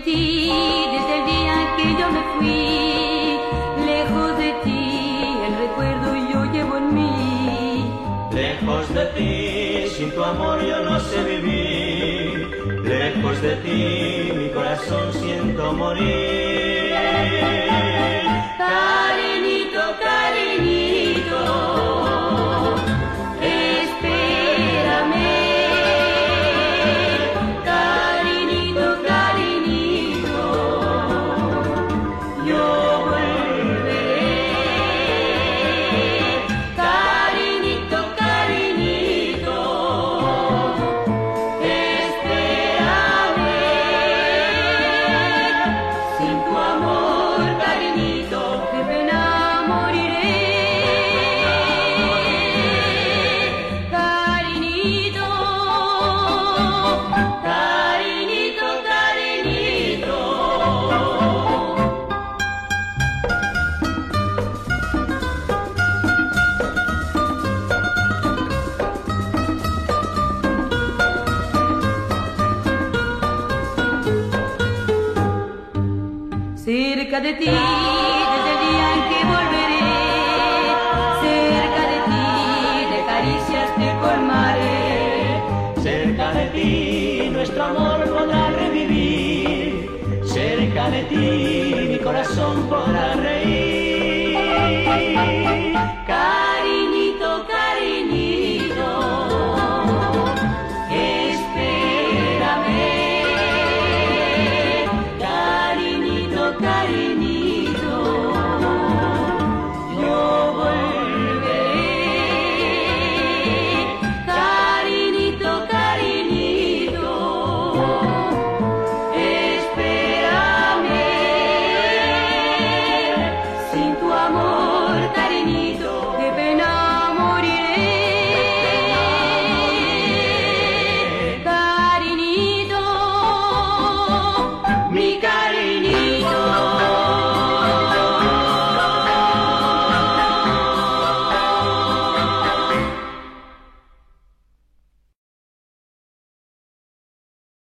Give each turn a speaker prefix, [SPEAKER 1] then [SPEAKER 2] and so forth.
[SPEAKER 1] ti desde el día en que yo me fui. Lejos de ti, el recuerdo yo llevo en mí.
[SPEAKER 2] Lejos de ti, sin tu amor yo no sé vivir. Lejos de ti, mi corazón siento morir.
[SPEAKER 1] Cariñito, cariñito, espérame. Cariñito, cariñito, yo volveré. Cariñito, cariñito, espérame. Sin tu amor, cariñito, de pena moriré. Cariñito, cariñito, cariñito. Cerca de ti, desde el día en que volveré. Cerca de ti, de caricias te colmaré.
[SPEAKER 2] Cerca de ti, nuestro amor podrá revivir. Cerca de ti, mi corazón podrá reír.
[SPEAKER 1] Cariñito, cariñito, espérame. Cariñito, cariñito, yo volveré. Cariñito, cariñito.